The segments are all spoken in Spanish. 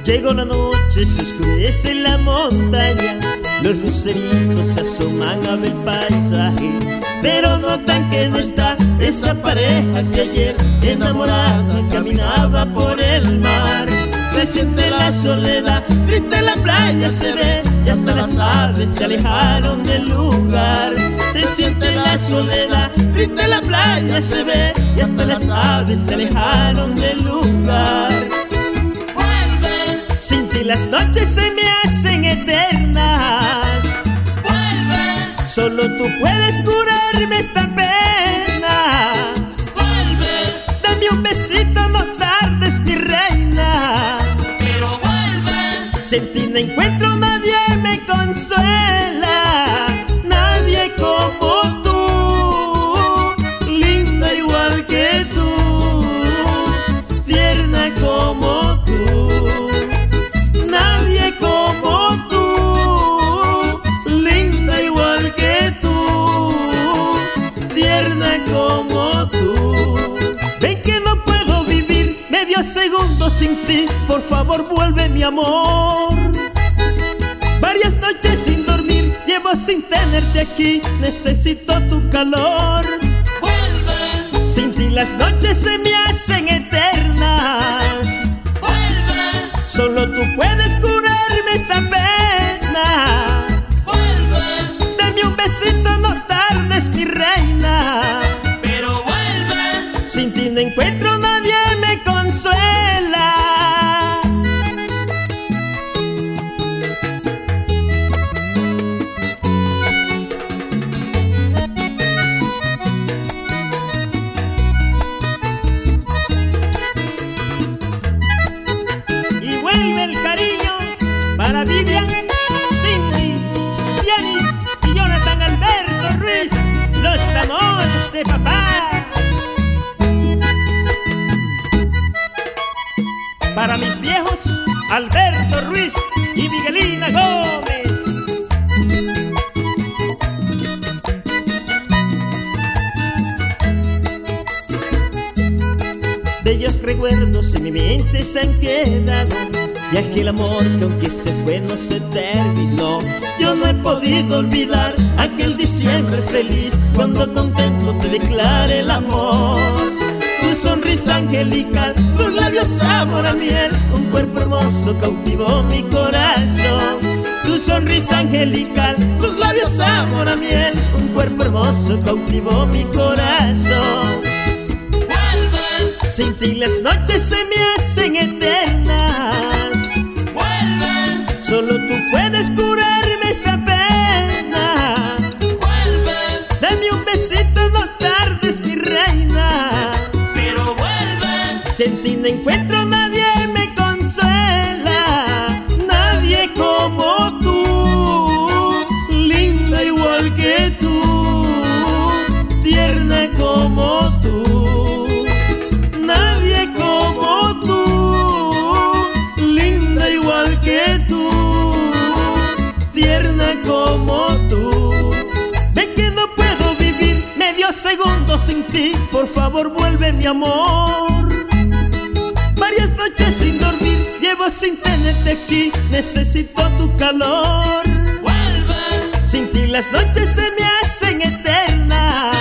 Llegó la noche, se oscurece en la montaña, los luceritos se asoman a ver el paisaje, pero notan que no está esa pareja que ayer enamorada caminaba por el mar. Se siente la soledad, triste la playa se ve, y hasta las aves se alejaron del lugar. Se siente la soledad, triste la playa se ve, y hasta las aves se alejaron del lugar. Sin ti las noches se me hacen eternas. Vuelve. Solo tú puedes curarme esta pena. Vuelve. Dame un besito, no tardes, mi reina. Pero vuelve. Sin ti no encuentro nadie me consuela. Nadie como tú, linda igual que tú, tierna como tú. Nadie como tú, linda igual que tú, tierna como tú. Ven que no puedo vivir medio segundo sin ti, por favor vuelve mi amor. Varias noches sin dormir llevo sin tenerte aquí, necesito tu calor. Vuelve. Sin ti las noches se me hacen eternas. Solo tú puedes curarme esta pena. Vuelve. Dame un besito, no tardes, mi reina. Pero vuelve. Sin ti no encuentro nadie me consuela. Vuelve el cariño para Vivian, Cindy, Yanis y Jonathan Alberto Ruiz, los amores de papá. Para mis viejos, Alberto Ruiz y Miguelina Gómez. Bellos recuerdos en mi mente se han quedado, y aquel amor que aunque se fue no se terminó. Yo no he podido olvidar aquel diciembre feliz, cuando contento te declaré el amor. Tu sonrisa angelical, tus labios sabor a miel, un cuerpo hermoso cautivó mi corazón. Tu sonrisa angelical, tus labios sabor a miel, un cuerpo hermoso cautivó mi corazón. Sin ti las noches se me hacen eternas. Vuelve. Solo tú puedes curarme esta pena. Vuelve. Dame un besito, no tardes, mi reina. Pero vuelve. Sin ti no encuentro nadie me consuela. Nadie como tú, linda igual que tú, tierna como tú. Nadie como tú, linda igual que tú, tierna como tú. Ven que no puedo vivir medio segundo sin ti, por favor vuelve mi amor. Varias noches sin dormir llevo sin tenerte aquí, necesito tu calor. Vuelve. Sin ti las noches se me hacen eternas.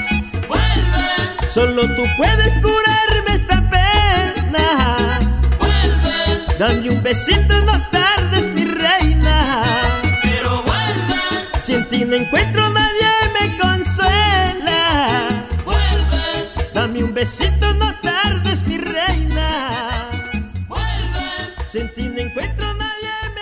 Solo tú puedes curarme esta pena. Vuelve. Dame un besito, no tardes, mi reina. Pero vuelve. Sin ti no encuentro nadie me consuela. Vuelve. Dame un besito, no tardes, mi reina. Vuelve. Sin ti no encuentro nadie me